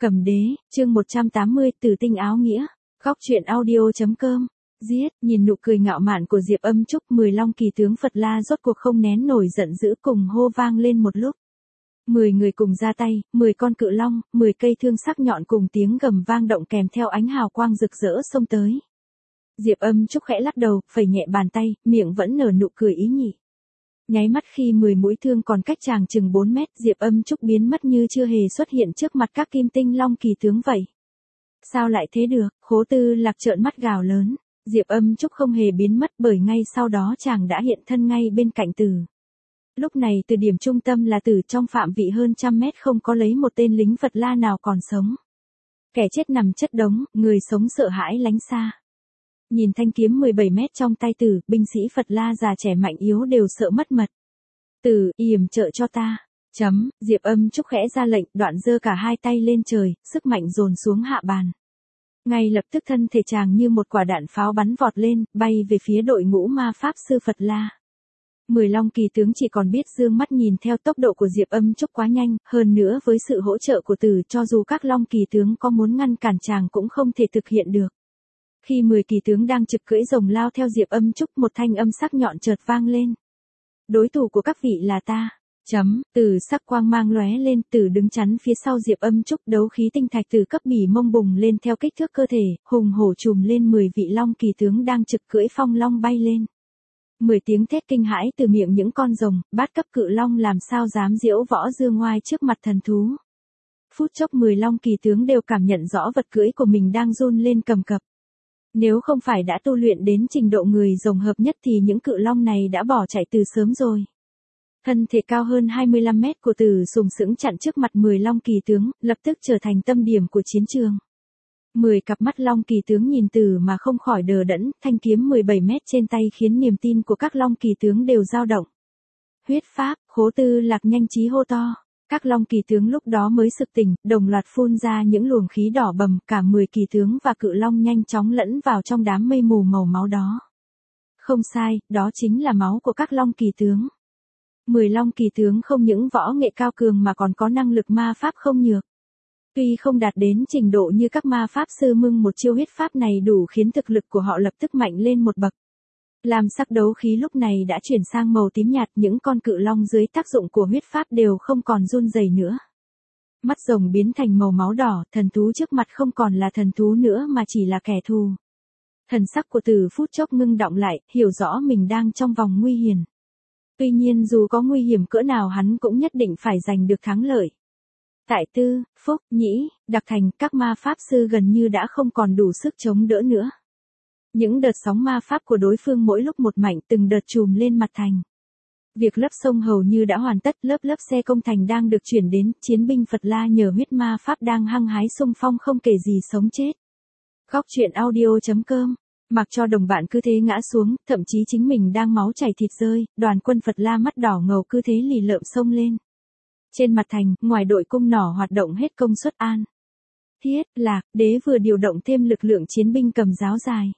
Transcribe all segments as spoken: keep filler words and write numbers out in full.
Cầm đế, chương một trăm tám mươi, Tử tinh áo nghĩa. Góc truyện audio chấm com. Giết, nhìn nụ cười ngạo mạn của Diệp Âm Trúc, mười long kỳ tướng Phật La rốt cuộc không nén nổi giận dữ, cùng hô vang lên một lúc. Mười người cùng ra tay, mười con cự long, mười cây thương sắc nhọn cùng tiếng gầm vang động kèm theo ánh hào quang rực rỡ xông tới. Diệp Âm Trúc khẽ lắc đầu, phẩy nhẹ bàn tay, miệng vẫn nở nụ cười ý nhị. Nháy mắt khi mười mũi thương còn cách chàng chừng bốn mét, Diệp Âm Trúc biến mất như chưa hề xuất hiện trước mặt các kim tinh long kỳ tướng vậy. Sao lại thế được? Khố Tư Lạc trợn mắt gào lớn. Diệp Âm Trúc không hề biến mất, bởi ngay sau đó chàng đã hiện thân ngay bên cạnh Tử. Lúc này từ điểm trung tâm là Tử, trong phạm vị hơn trăm mét không có lấy một tên lính Phật La nào còn sống. Kẻ chết nằm chất đống, người sống sợ hãi lánh xa. Nhìn thanh kiếm mười bảy mét trong tay Tử, binh sĩ Phật La già trẻ mạnh yếu đều sợ mất mật. Tử, yểm trợ cho ta. Chấm, Diệp Âm Trúc khẽ ra lệnh, đoạn giơ cả hai tay lên trời, sức mạnh dồn xuống hạ bàn. Ngay lập tức thân thể chàng như một quả đạn pháo bắn vọt lên, bay về phía đội ngũ ma pháp sư Phật La. Mười long kỳ tướng chỉ còn biết dương mắt nhìn theo, tốc độ của Diệp Âm Trúc quá nhanh, hơn nữa với sự hỗ trợ của Tử, cho dù các long kỳ tướng có muốn ngăn cản chàng cũng không thể thực hiện được. Khi mười kỳ tướng đang trực cưỡi rồng lao theo Diệp Âm Trúc, một thanh âm sắc nhọn chợt vang lên. Đối thủ của các vị là ta. Chấm, Tử sắc quang mang lóe lên, Tử đứng chắn phía sau Diệp Âm Trúc, đấu khí tinh thạch từ cấp bỉ mông bùng lên theo kích thước cơ thể, hùng hổ trùm lên mười vị long kỳ tướng đang trực cưỡi phong long bay lên. Mười tiếng thét kinh hãi từ miệng những con rồng, bát cấp cự long làm sao dám diễu võ dương ngoai trước mặt thần thú. Phút chốc mười long kỳ tướng đều cảm nhận rõ vật cưỡi của mình đang run lên cầm cập. Nếu không phải đã tu luyện đến trình độ người rồng hợp nhất thì những cự long này đã bỏ chạy từ sớm rồi. Thân thể cao hơn hai mươi lăm mét của Tử sùng sững chặn trước mặt mười long kỳ tướng, lập tức trở thành tâm điểm của chiến trường. Mười cặp mắt long kỳ tướng nhìn Tử mà không khỏi đờ đẫn, thanh kiếm mười bảy mét trên tay khiến niềm tin của các long kỳ tướng đều dao động. Huyết pháp, Khố Tư Lạc nhanh trí hô to. Các long kỳ tướng lúc đó mới sực tỉnh, đồng loạt phun ra những luồng khí đỏ bầm, cả mười kỳ tướng và cự long nhanh chóng lẫn vào trong đám mây mù màu máu đó. Không sai, đó chính là máu của các long kỳ tướng. Mười long kỳ tướng không những võ nghệ cao cường mà còn có năng lực ma pháp không nhược. Tuy không đạt đến trình độ như các ma pháp sư, nhưng một chiêu huyết pháp này đủ khiến thực lực của họ lập tức mạnh lên một bậc. Làm sắc đấu khí lúc này đã chuyển sang màu tím nhạt, những con cự long dưới tác dụng của huyết pháp đều không còn run rẩy nữa. Mắt rồng biến thành màu máu đỏ, thần thú trước mặt không còn là thần thú nữa mà chỉ là kẻ thù. Thần sắc của Tử phút chốc ngưng đọng lại, hiểu rõ mình đang trong vòng nguy hiểm. Tuy nhiên dù có nguy hiểm cỡ nào hắn cũng nhất định phải giành được thắng lợi. Tại Tư, Phúc, Nhĩ, Đặc Thành, các ma pháp sư gần như đã không còn đủ sức chống đỡ nữa. Những đợt sóng ma pháp của đối phương mỗi lúc một mạnh, từng đợt trùm lên mặt thành. Việc lấp sông hầu như đã hoàn tất, lớp lớp xe công thành đang được chuyển đến, chiến binh Phật La nhờ huyết ma pháp đang hăng hái xung phong không kể gì sống chết. Góc truyện audio chấm com. Mặc cho đồng bạn cứ thế ngã xuống, thậm chí chính mình đang máu chảy thịt rơi, đoàn quân Phật La mắt đỏ ngầu cứ thế lì lợm xông lên. Trên mặt thành, ngoài đội cung nỏ hoạt động hết công suất, An, Thiết, Lạc, Đế vừa điều động thêm lực lượng chiến binh cầm giáo dài.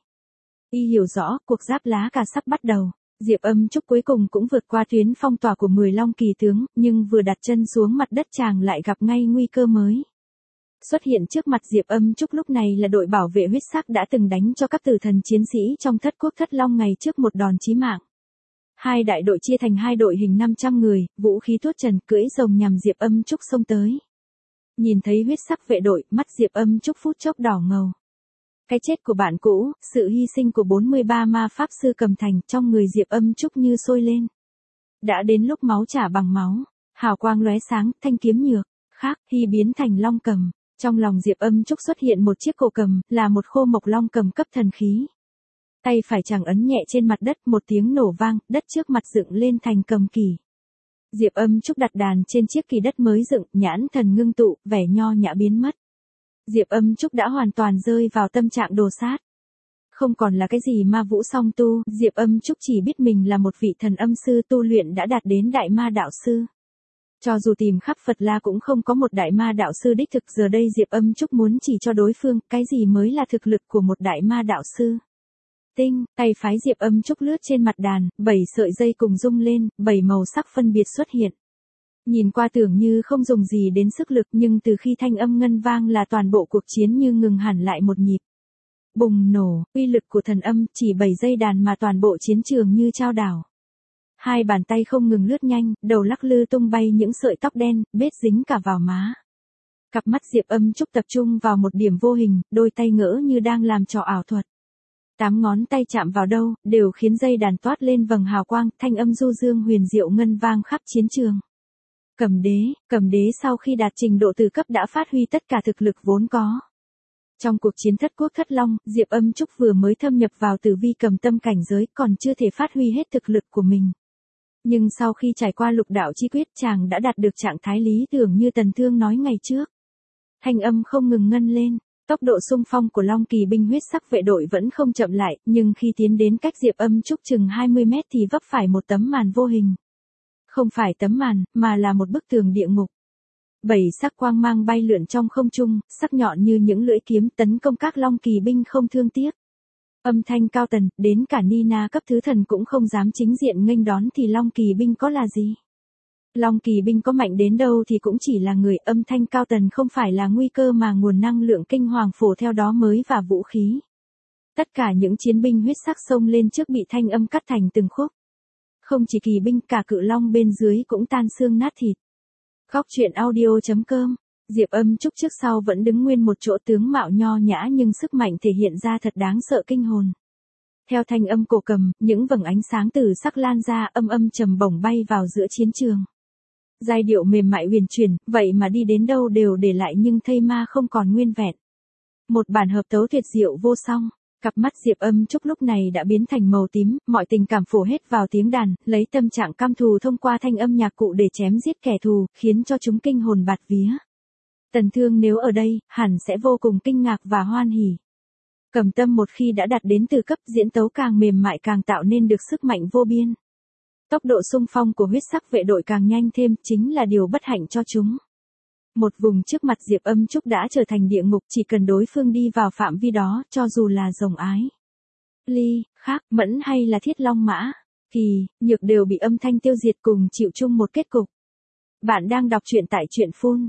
Y hiểu rõ, cuộc giáp lá cà sắp bắt đầu. Diệp Âm Trúc cuối cùng cũng vượt qua tuyến phong tỏa của mười long kỳ tướng, nhưng vừa đặt chân xuống mặt đất chàng lại gặp ngay nguy cơ mới. Xuất hiện trước mặt Diệp Âm Trúc lúc này là đội bảo vệ huyết sắc đã từng đánh cho các tử thần chiến sĩ trong thất quốc thất long ngày trước một đòn chí mạng. Hai đại đội chia thành hai đội hình năm trăm người, vũ khí tuốt trần, cưỡi rồng nhằm Diệp Âm Trúc xông tới. Nhìn thấy huyết sắc vệ đội, mắt Diệp Âm Trúc phút chốc đỏ ngầu. Cái chết của bạn cũ, sự hy sinh của bốn mươi ba ma pháp sư cầm thành, trong người Diệp Âm Trúc như sôi lên. Đã đến lúc máu trả bằng máu, hào quang lóe sáng, thanh kiếm nhược, khác, hy biến thành long cầm. Trong lòng Diệp Âm Trúc xuất hiện một chiếc cổ cầm, là một khô mộc long cầm cấp thần khí. Tay phải chàng ấn nhẹ trên mặt đất, một tiếng nổ vang, đất trước mặt dựng lên thành cầm kỳ. Diệp Âm Trúc đặt đàn trên chiếc kỳ đất mới dựng, nhãn thần ngưng tụ, vẻ nho nhã biến mất. Diệp Âm Trúc đã hoàn toàn rơi vào tâm trạng đồ sát. Không còn là cái gì ma vũ song tu, Diệp Âm Trúc chỉ biết mình là một vị thần âm sư tu luyện đã đạt đến đại ma đạo sư. Cho dù tìm khắp Phật La cũng không có một đại ma đạo sư đích thực, giờ đây Diệp Âm Trúc muốn chỉ cho đối phương cái gì mới là thực lực của một đại ma đạo sư. Tinh, tay phái Diệp Âm Trúc lướt trên mặt đàn, bảy sợi dây cùng rung lên, bảy màu sắc phân biệt xuất hiện. Nhìn qua tưởng như không dùng gì đến sức lực nhưng từ khi thanh âm ngân vang là toàn bộ cuộc chiến như ngừng hẳn lại một nhịp. Bùng nổ, uy lực của thần âm chỉ bảy giây đàn mà toàn bộ chiến trường như chao đảo. Hai bàn tay không ngừng lướt nhanh, đầu lắc lư tung bay những sợi tóc đen, bết dính cả vào má. Cặp mắt Diệp Âm Trúc tập trung vào một điểm vô hình, đôi tay ngỡ như đang làm trò ảo thuật. Tám ngón tay chạm vào đâu, đều khiến dây đàn toát lên vầng hào quang, thanh âm du dương huyền diệu ngân vang khắp chiến trường. Cầm đế, cầm đế sau khi đạt trình độ từ cấp đã phát huy tất cả thực lực vốn có. Trong cuộc chiến thất quốc thất long, Diệp Âm Trúc vừa mới thâm nhập vào tử vi cầm tâm cảnh giới còn chưa thể phát huy hết thực lực của mình. Nhưng sau khi trải qua lục đạo chi quyết chàng đã đạt được trạng thái lý tưởng như Tần Thương nói ngày trước. Thanh âm không ngừng ngân lên, tốc độ xung phong của Long Kỳ binh huyết sắc vệ đội vẫn không chậm lại, nhưng khi tiến đến cách Diệp Âm Trúc chừng hai mươi mét thì vấp phải một tấm màn vô hình. Không phải tấm màn, mà là một bức tường địa ngục. Bảy sắc quang mang bay lượn trong không trung, sắc nhọn như những lưỡi kiếm tấn công các Long Kỳ binh không thương tiếc. Âm thanh cao tần, đến cả Nina cấp thứ thần cũng không dám chính diện nghênh đón thì Long Kỳ binh có là gì? Long Kỳ binh có mạnh đến đâu thì cũng chỉ là người, âm thanh cao tần không phải là nguy cơ mà nguồn năng lượng kinh hoàng phổ theo đó mới và vũ khí. Tất cả những chiến binh huyết sắc xông lên trước bị thanh âm cắt thành từng khúc. Không chỉ kỳ binh, cả cự long bên dưới cũng tan xương nát thịt. Góc truyện audio chấm com, Diệp Âm Trúc trước sau vẫn đứng nguyên một chỗ, tướng mạo nho nhã nhưng sức mạnh thể hiện ra thật đáng sợ kinh hồn. Theo thanh âm cổ cầm, những vầng ánh sáng từ sắc lan ra, âm âm trầm bổng bay vào giữa chiến trường. Giai điệu mềm mại huyền chuyển, vậy mà đi đến đâu đều để lại nhưng thây ma không còn nguyên vẹn. Một bản hợp tấu tuyệt diệu vô song. Cặp mắt Diệp Âm Trúc lúc này đã biến thành màu tím, mọi tình cảm phổ hết vào tiếng đàn, lấy tâm trạng cam thù thông qua thanh âm nhạc cụ để chém giết kẻ thù, khiến cho chúng kinh hồn bạt vía. Tần Thương nếu ở đây, hẳn sẽ vô cùng kinh ngạc và hoan hỉ. Cầm tâm một khi đã đạt đến từ cấp diễn tấu càng mềm mại càng tạo nên được sức mạnh vô biên. Tốc độ xung phong của huyết sắc vệ đội càng nhanh thêm, chính là điều bất hạnh cho chúng. Một vùng trước mặt Diệp Âm Trúc đã trở thành địa ngục, chỉ cần đối phương đi vào phạm vi đó, cho dù là rồng ái, ly, khác, mẫn hay là thiết long mã, kỳ, nhược đều bị âm thanh tiêu diệt cùng chịu chung một kết cục. Bạn đang đọc truyện tại truyện phun,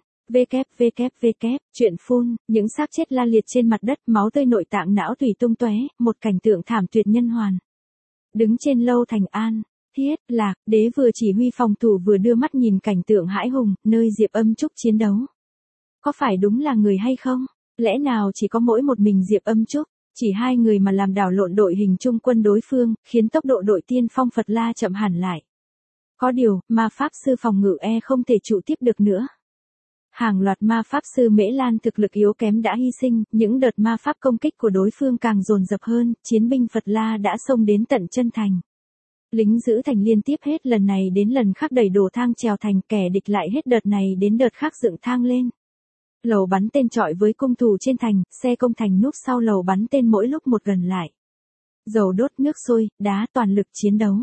www, truyện phun, những xác chết la liệt trên mặt đất, máu tươi nội tạng não tùy tung tóe, một cảnh tượng thảm tuyệt nhân hoàn. Đứng trên lâu thành an. Thiết, Lạc, đế vừa chỉ huy phòng thủ vừa đưa mắt nhìn cảnh tượng hãi hùng, nơi Diệp Âm Trúc chiến đấu. Có phải đúng là người hay không? Lẽ nào chỉ có mỗi một mình Diệp Âm Trúc, chỉ hai người mà làm đảo lộn đội hình trung quân đối phương, khiến tốc độ đội tiên phong Phật La chậm hẳn lại. Có điều, ma pháp sư phòng ngự e không thể trụ tiếp được nữa. Hàng loạt ma pháp sư Mễ Lan thực lực yếu kém đã hy sinh, những đợt ma pháp công kích của đối phương càng dồn dập hơn, chiến binh Phật La đã xông đến tận chân thành. Lính giữ thành liên tiếp hết lần này đến lần khác đẩy đổ thang trèo thành, kẻ địch lại hết đợt này đến đợt khác dựng thang lên. Lầu bắn tên chọi với cung thủ trên thành, xe công thành núp sau lầu bắn tên mỗi lúc một gần lại. Dầu đốt nước sôi, đá toàn lực chiến đấu.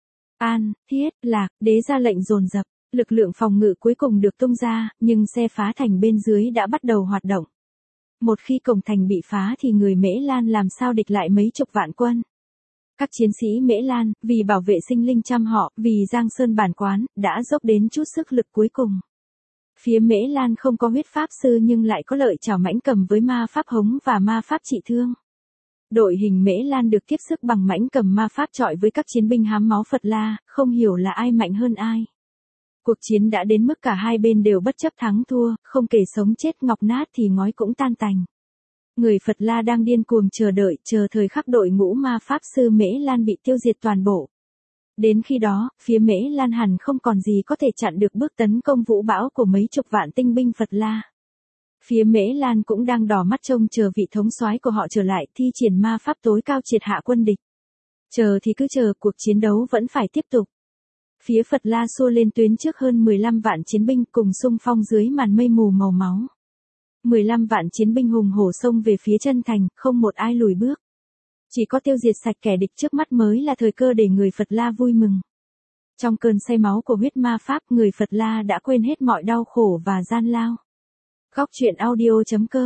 An, Thiết, Lạc, đế ra lệnh dồn dập, lực lượng phòng ngự cuối cùng được tung ra, nhưng xe phá thành bên dưới đã bắt đầu hoạt động. Một khi cổng thành bị phá thì người Mễ Lan làm sao địch lại mấy chục vạn quân. Các chiến sĩ Mễ Lan, vì bảo vệ sinh linh trăm họ, vì Giang Sơn bản quán, đã dốc đến chút sức lực cuối cùng. Phía Mễ Lan không có huyết pháp sư nhưng lại có lợi chảo mãnh cầm với ma pháp hống và ma pháp trị thương. Đội hình Mễ Lan được tiếp sức bằng mãnh cầm ma pháp chọi với các chiến binh hám máu Phật La, không hiểu là ai mạnh hơn ai. Cuộc chiến đã đến mức cả hai bên đều bất chấp thắng thua, không kể sống chết ngọc nát thì ngói cũng tan tành. Người Phật La đang điên cuồng chờ đợi, chờ thời khắc đội ngũ ma pháp sư Mễ Lan bị tiêu diệt toàn bộ. Đến khi đó, phía Mễ Lan hẳn không còn gì có thể chặn được bước tấn công vũ bão của mấy chục vạn tinh binh Phật La. Phía Mễ Lan cũng đang đỏ mắt trông chờ vị thống soái của họ trở lại, thi triển ma pháp tối cao triệt hạ quân địch. Chờ thì cứ chờ, cuộc chiến đấu vẫn phải tiếp tục. Phía Phật La xua lên tuyến trước hơn mười lăm vạn chiến binh cùng xung phong dưới màn mây mù màu máu. mười lăm vạn chiến binh hùng hổ xông về phía chân thành, không một ai lùi bước. Chỉ có tiêu diệt sạch kẻ địch trước mắt mới là thời cơ để người Phật La vui mừng. Trong cơn say máu của huyết ma pháp, người Phật La đã quên hết mọi đau khổ và gian lao. Góc truyện audio chấm com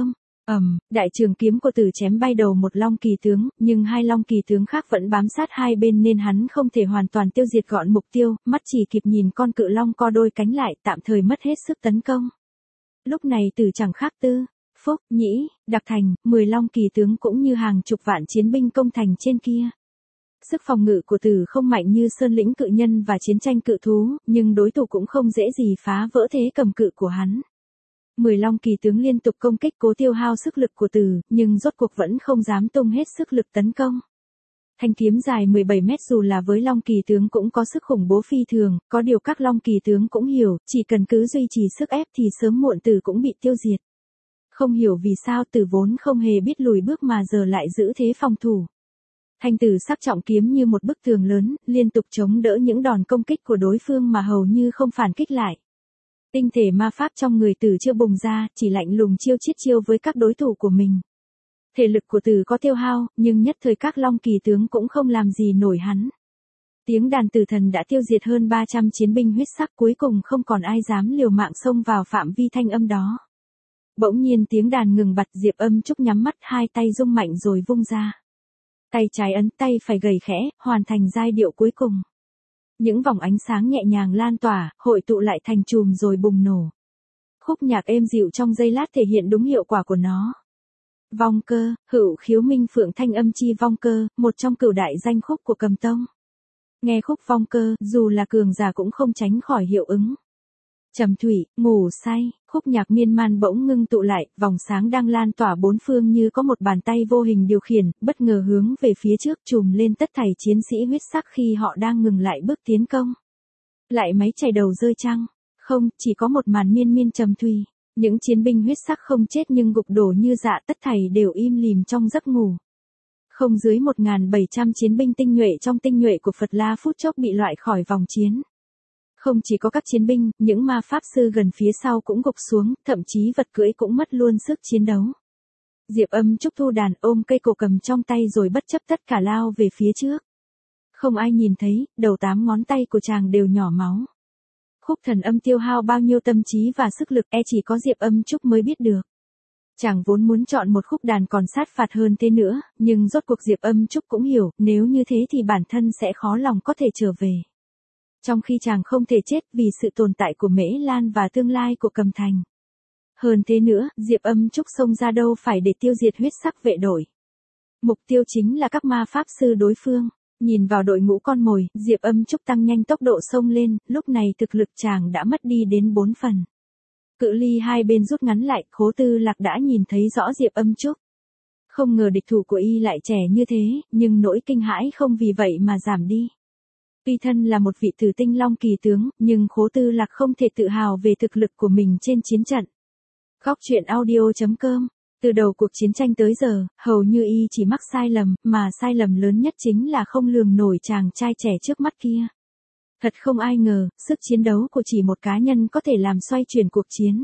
Ầm, đại trường kiếm của Tử chém bay đầu một long kỳ tướng, nhưng hai long kỳ tướng khác vẫn bám sát hai bên nên hắn không thể hoàn toàn tiêu diệt gọn mục tiêu, mắt chỉ kịp nhìn con cự long co đôi cánh lại, tạm thời mất hết sức tấn công. Lúc này Tử chẳng khác Tư, Phúc, Nhĩ, Đặc Thành, mười long kỳ tướng cũng như hàng chục vạn chiến binh công thành trên kia. Sức phòng ngự của Tử không mạnh như sơn lĩnh cự nhân và chiến tranh cự thú, nhưng đối thủ cũng không dễ gì phá vỡ thế cầm cự của hắn. Mười long kỳ tướng liên tục công kích cố tiêu hao sức lực của Tử, nhưng rốt cuộc vẫn không dám tung hết sức lực tấn công. Thanh kiếm dài mười bảy mét dù là với long kỳ tướng cũng có sức khủng bố phi thường, có điều các long kỳ tướng cũng hiểu, chỉ cần cứ duy trì sức ép thì sớm muộn Tử cũng bị tiêu diệt. Không hiểu vì sao Tử vốn không hề biết lùi bước mà giờ lại giữ thế phòng thủ. Thanh Tử sắc trọng kiếm như một bức tường lớn, liên tục chống đỡ những đòn công kích của đối phương mà hầu như không phản kích lại. Tinh thể ma pháp trong người Tử chưa bùng ra, chỉ lạnh lùng chiêu chiết chiêu với các đối thủ của mình. Thể lực của Tử có tiêu hao, nhưng nhất thời các long kỳ tướng cũng không làm gì nổi hắn. Tiếng đàn tử thần đã tiêu diệt hơn ba trăm chiến binh huyết sắc, cuối cùng không còn ai dám liều mạng xông vào phạm vi thanh âm đó. Bỗng nhiên tiếng đàn ngừng bặt, Diệp Âm Trúc nhắm mắt, hai tay rung mạnh rồi vung ra. Tay trái ấn, tay phải gầy khẽ, hoàn thành giai điệu cuối cùng. Những vòng ánh sáng nhẹ nhàng lan tỏa, hội tụ lại thành chùm rồi bùng nổ. Khúc nhạc êm dịu trong giây lát thể hiện đúng hiệu quả của nó. Vong cơ, Hữu Khiếu Minh Phượng thanh âm chi vong cơ, một trong cửu đại danh khúc của Cầm Tông. Nghe khúc vong cơ, dù là cường giả cũng không tránh khỏi hiệu ứng. Trầm thủy, ngủ say, khúc nhạc miên man bỗng ngưng tụ lại, vòng sáng đang lan tỏa bốn phương như có một bàn tay vô hình điều khiển, bất ngờ hướng về phía trước trùm lên tất thảy chiến sĩ huyết sắc khi họ đang ngừng lại bước tiến công. Lại máy chày đầu rơi chăng? Không, chỉ có một màn miên miên trầm thủy. Những chiến binh huyết sắc không chết nhưng gục đổ như dạ, tất thảy đều im lìm trong giấc ngủ. Không dưới một nghìn bảy trăm chiến binh tinh nhuệ trong tinh nhuệ của Phật La phút chốc bị loại khỏi vòng chiến. Không chỉ có các chiến binh, những ma pháp sư gần phía sau cũng gục xuống, thậm chí vật cưỡi cũng mất luôn sức chiến đấu. Diệp Âm Trúc thu đàn, ôm cây cổ cầm trong tay rồi bất chấp tất cả lao về phía trước. Không ai nhìn thấy, đầu tám ngón tay của chàng đều nhỏ máu. Khúc thần âm tiêu hao bao nhiêu tâm trí và sức lực, e chỉ có Diệp Âm Trúc mới biết được. Chàng vốn muốn chọn một khúc đàn còn sát phạt hơn thế nữa, nhưng rốt cuộc Diệp Âm Trúc cũng hiểu, nếu như thế thì bản thân sẽ khó lòng có thể trở về. Trong khi chàng không thể chết vì sự tồn tại của Mễ Lan và tương lai của Cầm Thành. Hơn thế nữa, Diệp Âm Trúc xông ra đâu phải để tiêu diệt huyết sắc vệ đội. Mục tiêu chính là các ma pháp sư đối phương. Nhìn vào đội ngũ con mồi, Diệp Âm Trúc tăng nhanh tốc độ xông lên, lúc này thực lực chàng đã mất đi đến bốn phần. Cự ly hai bên rút ngắn lại, Khố Tư Lạc đã nhìn thấy rõ Diệp Âm Trúc. Không ngờ địch thủ của y lại trẻ như thế, nhưng nỗi kinh hãi không vì vậy mà giảm đi. Tuy thân là một vị tử tinh long kỳ tướng, nhưng Khố Tư Lạc không thể tự hào về thực lực của mình trên chiến trận. Góc truyện audio chấm com. Từ đầu cuộc chiến tranh tới giờ, hầu như y chỉ mắc sai lầm, mà sai lầm lớn nhất chính là không lường nổi chàng trai trẻ trước mắt kia. Thật không ai ngờ, sức chiến đấu của chỉ một cá nhân có thể làm xoay chuyển cuộc chiến.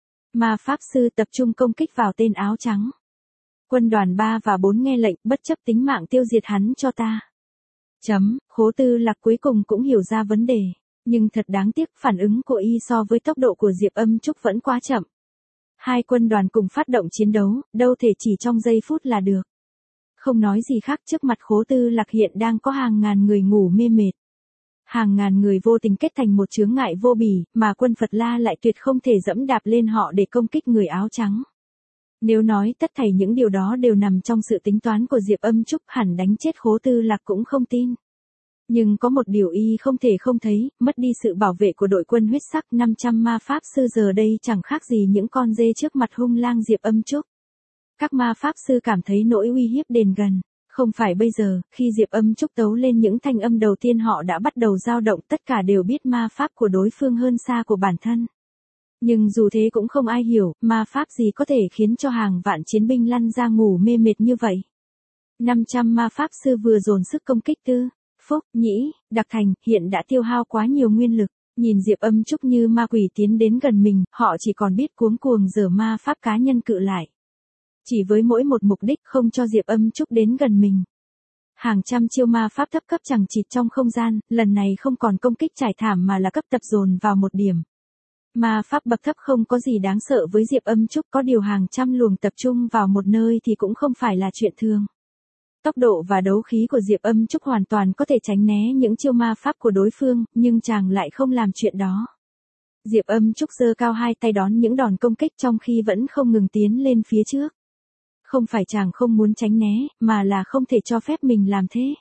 Ma pháp sư tập trung công kích vào tên áo trắng. Quân đoàn ba và bốn nghe lệnh, bất chấp tính mạng tiêu diệt hắn cho ta. Chấm, Khố Tư Lạc cuối cùng cũng hiểu ra vấn đề. Nhưng thật đáng tiếc, phản ứng của y so với tốc độ của Diệp Âm Trúc vẫn quá chậm. Hai quân đoàn cùng phát động chiến đấu, đâu thể chỉ trong giây phút là được. Không nói gì khác, trước mặt Khố Tư Lạc hiện đang có hàng ngàn người ngủ mê mệt. Hàng ngàn người vô tình kết thành một chướng ngại vô bỉ, mà quân Phật La lại tuyệt không thể dẫm đạp lên họ để công kích người áo trắng. Nếu nói tất thảy những điều đó đều nằm trong sự tính toán của Diệp Âm Trúc, hẳn đánh chết Khố Tư Lạc cũng không tin. Nhưng có một điều y không thể không thấy, mất đi sự bảo vệ của đội quân huyết sắc, năm trăm ma pháp sư giờ đây chẳng khác gì những con dê trước mặt hung lang Diệp Âm Trúc. Các ma pháp sư cảm thấy nỗi uy hiếp đến gần. Không phải bây giờ, khi Diệp Âm Trúc tấu lên những thanh âm đầu tiên họ đã bắt đầu dao động, tất cả đều biết ma pháp của đối phương hơn xa của bản thân. Nhưng dù thế cũng không ai hiểu, ma pháp gì có thể khiến cho hàng vạn chiến binh lăn ra ngủ mê mệt như vậy. năm trăm ma pháp sư vừa dồn sức công kích Tư, Phúc, Nhĩ, Đặc Thành, hiện đã tiêu hao quá nhiều nguyên lực. Nhìn Diệp Âm Trúc như ma quỷ tiến đến gần mình, họ chỉ còn biết cuống cuồng giở ma pháp cá nhân cự lại. Chỉ với mỗi một mục đích không cho Diệp Âm Trúc đến gần mình. Hàng trăm chiêu ma pháp thấp cấp chằng chịt trong không gian, lần này không còn công kích trải thảm mà là cấp tập dồn vào một điểm. Ma pháp bậc thấp không có gì đáng sợ với Diệp Âm Trúc, có điều hàng trăm luồng tập trung vào một nơi thì cũng không phải là chuyện thường. Tốc độ và đấu khí của Diệp Âm Trúc hoàn toàn có thể tránh né những chiêu ma pháp của đối phương, nhưng chàng lại không làm chuyện đó. Diệp Âm Trúc giơ cao hai tay đón những đòn công kích trong khi vẫn không ngừng tiến lên phía trước. Không phải chàng không muốn tránh né, mà là không thể cho phép mình làm thế.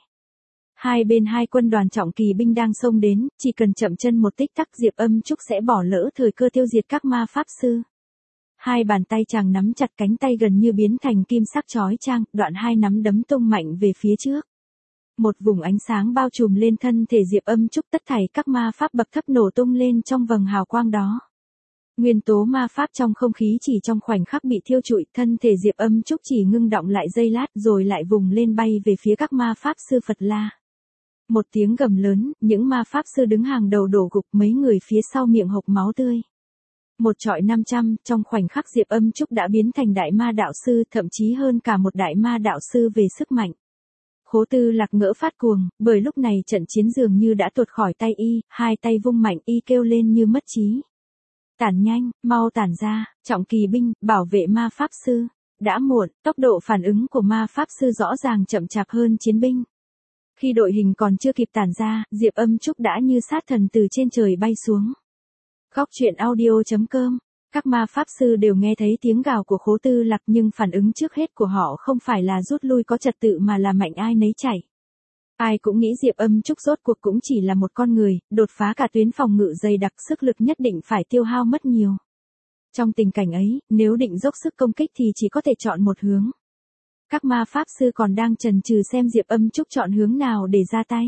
Hai bên hai quân đoàn trọng kỳ binh đang xông đến, chỉ cần chậm chân một tích tắc Diệp Âm Trúc sẽ bỏ lỡ thời cơ tiêu diệt các ma pháp sư. Hai bàn tay chàng nắm chặt cánh tay gần như biến thành kim sắc chói chang, đoạn hai nắm đấm tung mạnh về phía trước. Một vùng ánh sáng bao trùm lên thân thể Diệp Âm Trúc, tất thảy các ma pháp bậc thấp nổ tung lên trong vầng hào quang đó. Nguyên tố ma pháp trong không khí chỉ trong khoảnh khắc bị thiêu trụi, thân thể Diệp Âm Trúc chỉ ngưng động lại giây lát rồi lại vùng lên bay về phía các ma pháp sư Phật La. Một tiếng gầm lớn, những ma pháp sư đứng hàng đầu đổ gục, mấy người phía sau miệng hộc máu tươi. Một trọi năm trăm, trong khoảnh khắc Diệp Âm Trúc đã biến thành đại ma đạo sư, thậm chí hơn cả một đại ma đạo sư về sức mạnh. Khố Tư Lạc ngỡ phát cuồng, bởi lúc này trận chiến dường như đã tuột khỏi tay y, hai tay vung mạnh y kêu lên như mất trí. Tản nhanh, mau tản ra, trọng kỳ binh, bảo vệ ma pháp sư. Đã muộn, tốc độ phản ứng của ma pháp sư rõ ràng chậm chạp hơn chiến binh. Khi đội hình còn chưa kịp tản ra, Diệp Âm Trúc đã như sát thần từ trên trời bay xuống. Góc truyện audio chấm com. Các ma pháp sư đều nghe thấy tiếng gào của Khố Tư Lạc, nhưng phản ứng trước hết của họ không phải là rút lui có trật tự mà là mạnh ai nấy chạy. Ai cũng nghĩ Diệp Âm Trúc rốt cuộc cũng chỉ là một con người, đột phá cả tuyến phòng ngự dày đặc, sức lực nhất định phải tiêu hao mất nhiều. Trong tình cảnh ấy, nếu định dốc sức công kích thì chỉ có thể chọn một hướng. Các ma pháp sư còn đang chần chừ xem Diệp Âm Trúc chọn hướng nào để ra tay.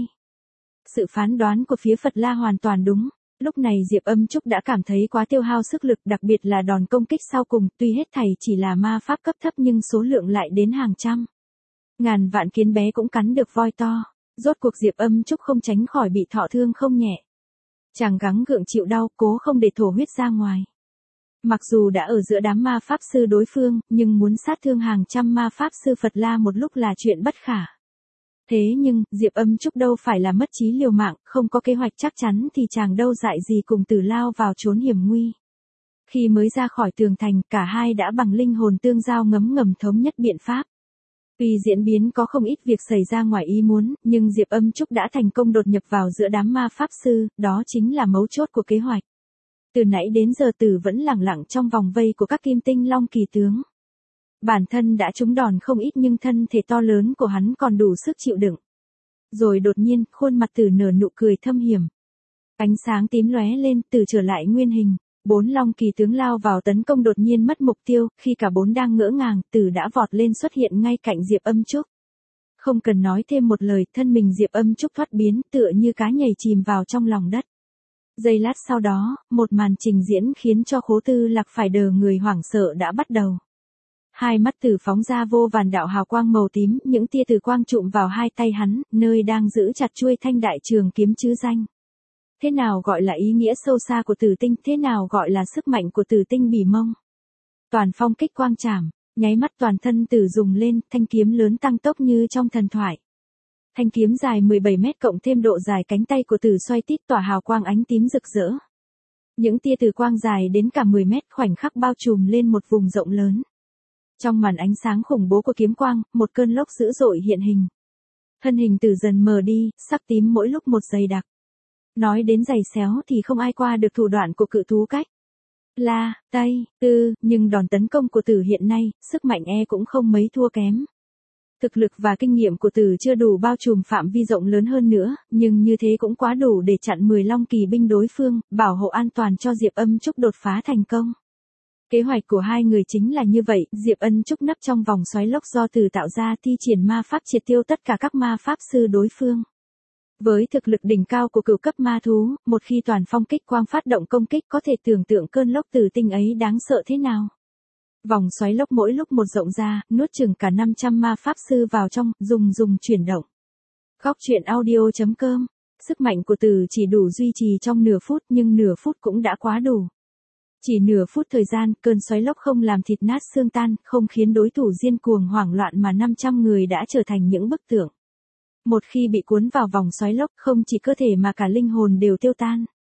Sự phán đoán của phía Phật La hoàn toàn đúng. Lúc này Diệp Âm Trúc đã cảm thấy quá tiêu hao sức lực, đặc biệt là đòn công kích sau cùng, tuy hết thảy chỉ là ma pháp cấp thấp nhưng số lượng lại đến hàng trăm. Ngàn vạn kiến bé cũng cắn được voi to. Rốt cuộc Diệp Âm Trúc không tránh khỏi bị thọ thương không nhẹ. Chàng gắng gượng chịu đau, cố không để thổ huyết ra ngoài. Mặc dù đã ở giữa đám ma pháp sư đối phương, nhưng muốn sát thương hàng trăm ma pháp sư Phật La một lúc là chuyện bất khả. Thế nhưng, Diệp Âm Trúc đâu phải là mất trí liều mạng, không có kế hoạch chắc chắn thì chàng đâu dại gì cùng Tử lao vào trốn hiểm nguy. Khi mới ra khỏi tường thành, cả hai đã bằng linh hồn tương giao ngấm ngầm thống nhất biện pháp. Tuy diễn biến có không ít việc xảy ra ngoài ý muốn, nhưng Diệp Âm Trúc đã thành công đột nhập vào giữa đám ma pháp sư, đó chính là mấu chốt của kế hoạch. Từ nãy đến giờ Tử vẫn lẳng lặng trong vòng vây của các kim tinh long kỳ tướng. Bản thân đã trúng đòn không ít nhưng thân thể to lớn của hắn còn đủ sức chịu đựng. Rồi đột nhiên, khuôn mặt Tử nở nụ cười thâm hiểm. Ánh sáng tím lóe lên, Tử trở lại nguyên hình. Bốn long kỳ tướng lao vào tấn công đột nhiên mất mục tiêu, khi cả bốn đang ngỡ ngàng, Tử đã vọt lên xuất hiện ngay cạnh Diệp Âm Trúc. Không cần nói thêm một lời, thân mình Diệp Âm Trúc thoát biến, tựa như cá nhảy chìm vào trong lòng đất. Giây lát sau đó, một màn trình diễn khiến cho Khố Tư Lạc phải đờ người, hoảng sợ đã bắt đầu. Hai mắt Tử phóng ra vô vàn đạo hào quang màu tím, những tia tử quang trụm vào hai tay hắn, nơi đang giữ chặt chuôi thanh đại trường kiếm chữ danh. Thế nào gọi là ý nghĩa sâu xa của Tử tinh, thế nào gọi là sức mạnh của Tử tinh bỉ mông. Toàn phong kích quang trảm, nháy mắt toàn thân Tử dùng lên, thanh kiếm lớn tăng tốc như trong thần thoại. Thanh kiếm dài mười bảy mét cộng thêm độ dài cánh tay của Tử xoay tít tỏa hào quang ánh tím rực rỡ. Những tia tử quang dài đến cả mười mét khoảnh khắc bao trùm lên một vùng rộng lớn. Trong màn ánh sáng khủng bố của kiếm quang, một cơn lốc dữ dội hiện hình. Thân hình Tử dần mờ đi, sắc tím mỗi lúc một dày đặc. Nói đến giày xéo thì không ai qua được thủ đoạn của cự thú cách. La, Tây, Tư, nhưng đòn tấn công của Tử hiện nay, sức mạnh e cũng không mấy thua kém. Thực lực và kinh nghiệm của Tử chưa đủ bao trùm phạm vi rộng lớn hơn nữa, nhưng như thế cũng quá đủ để chặn mười long kỳ binh đối phương, bảo hộ an toàn cho Diệp Âm Trúc đột phá thành công. Kế hoạch của hai người chính là như vậy, Diệp Âm Trúc nấp trong vòng xoáy lốc do Tử tạo ra thi triển ma pháp triệt tiêu tất cả các ma pháp sư đối phương. Với thực lực đỉnh cao của cửu cấp ma thú, một khi toàn phong kích quang phát động công kích có thể tưởng tượng cơn lốc Tử tinh ấy đáng sợ thế nào. Vòng xoáy lốc mỗi lúc một rộng ra, nuốt chừng cả năm trăm ma pháp sư vào trong, dùng dùng chuyển động. Góc truyện audio chấm com. Sức mạnh của Tử chỉ đủ duy trì trong nửa phút nhưng nửa phút cũng đã quá đủ. Chỉ nửa phút thời gian, cơn xoáy lốc không làm thịt nát xương tan, không khiến đối thủ điên cuồng hoảng loạn mà năm trăm người đã trở thành những bức tượng. Một khi bị cuốn vào vòng xoáy lốc, không chỉ cơ thể mà cả linh hồn đều tiêu tan.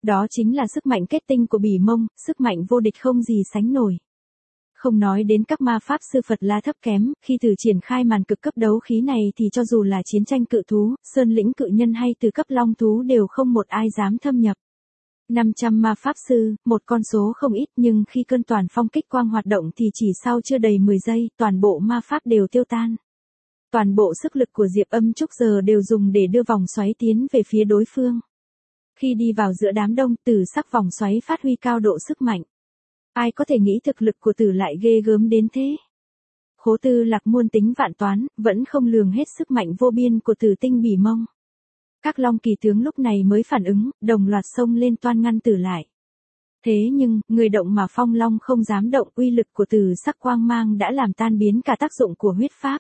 Đó chính là sức mạnh kết tinh của Bỉ Mông, sức mạnh vô địch không gì sánh nổi. Không nói đến các ma pháp sư Phật La thấp kém, khi từ triển khai màn cực cấp đấu khí này thì cho dù là chiến tranh cự thú, sơn lĩnh cự nhân hay từ cấp long thú đều không một ai dám thâm nhập. năm trăm ma pháp sư, một con số không ít nhưng khi cơn toàn phong kích quang hoạt động thì chỉ sau chưa đầy mười giây, toàn bộ ma pháp đều tiêu tan. Toàn bộ sức lực của Diệp Âm Trúc giờ đều dùng để đưa vòng xoáy tiến về phía đối phương. Khi đi vào giữa đám đông, Tử Sắc vòng xoáy phát huy cao độ sức mạnh. Ai có thể nghĩ thực lực của Tử lại ghê gớm đến thế? Khố Tư Lạc muôn tính vạn toán, vẫn không lường hết sức mạnh vô biên của Tử tinh Bỉ Mông. Các long kỳ tướng lúc này mới phản ứng, đồng loạt xông lên toan ngăn Tử lại. Thế nhưng, người động mà phong long không dám động, uy lực của Tử Sắc quang mang đã làm tan biến cả tác dụng của huyết pháp.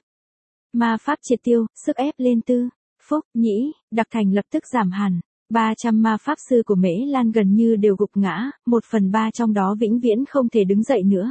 Ma pháp triệt tiêu, sức ép lên Tư, Phúc, Nhĩ, Đặc Thành lập tức giảm hẳn. ba trăm ma pháp sư của Mễ Lan gần như đều gục ngã, một phần ba trong đó vĩnh viễn không thể đứng dậy nữa.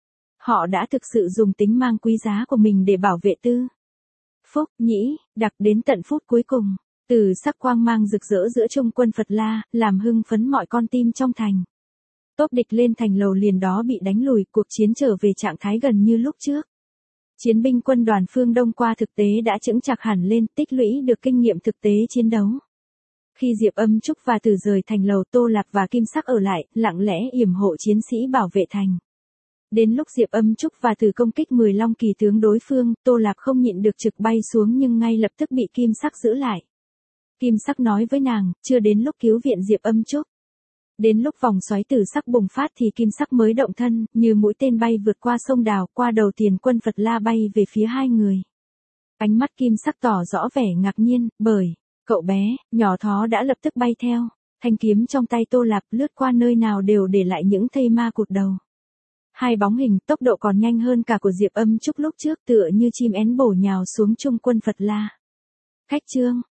Họ đã thực sự dùng tính mang quý giá của mình để bảo vệ Tư, Phúc, Nhĩ, Đặc đến tận phút cuối cùng. Tử Sắc quang mang rực rỡ giữa trung quân Phật La, làm hưng phấn mọi con tim trong thành. Tốp địch lên thành lầu liền đó bị đánh lùi, cuộc chiến trở về trạng thái gần như lúc trước. Chiến binh quân đoàn phương Đông qua thực tế đã chững chạc hẳn lên, tích lũy được kinh nghiệm thực tế chiến đấu. Khi Diệp Âm Trúc và Tử rời thành lầu, Tô Lạc và Kim Sắc ở lại, lặng lẽ yểm hộ chiến sĩ bảo vệ thành. Đến lúc Diệp Âm Trúc và Tử công kích mười long kỳ tướng đối phương, Tô Lạc không nhịn được trực bay xuống nhưng ngay lập tức bị Kim Sắc giữ lại. Kim Sắc nói với nàng, chưa đến lúc cứu viện Diệp Âm Trúc. Đến lúc vòng xoáy Tử Sắc bùng phát thì Kim Sắc mới động thân, như mũi tên bay vượt qua sông đào, qua đầu tiền quân Phật La bay về phía hai người. Ánh mắt Kim Sắc tỏ rõ vẻ ngạc nhiên, bởi cậu bé, nhỏ thó đã lập tức bay theo. Thanh kiếm trong tay Tô Lạc lướt qua nơi nào đều để lại những thây ma cụt đầu. Hai bóng hình, tốc độ còn nhanh hơn cả của Diệp Âm Trúc lúc trước, tựa như chim én bổ nhào xuống trung quân Phật La. Khách trương,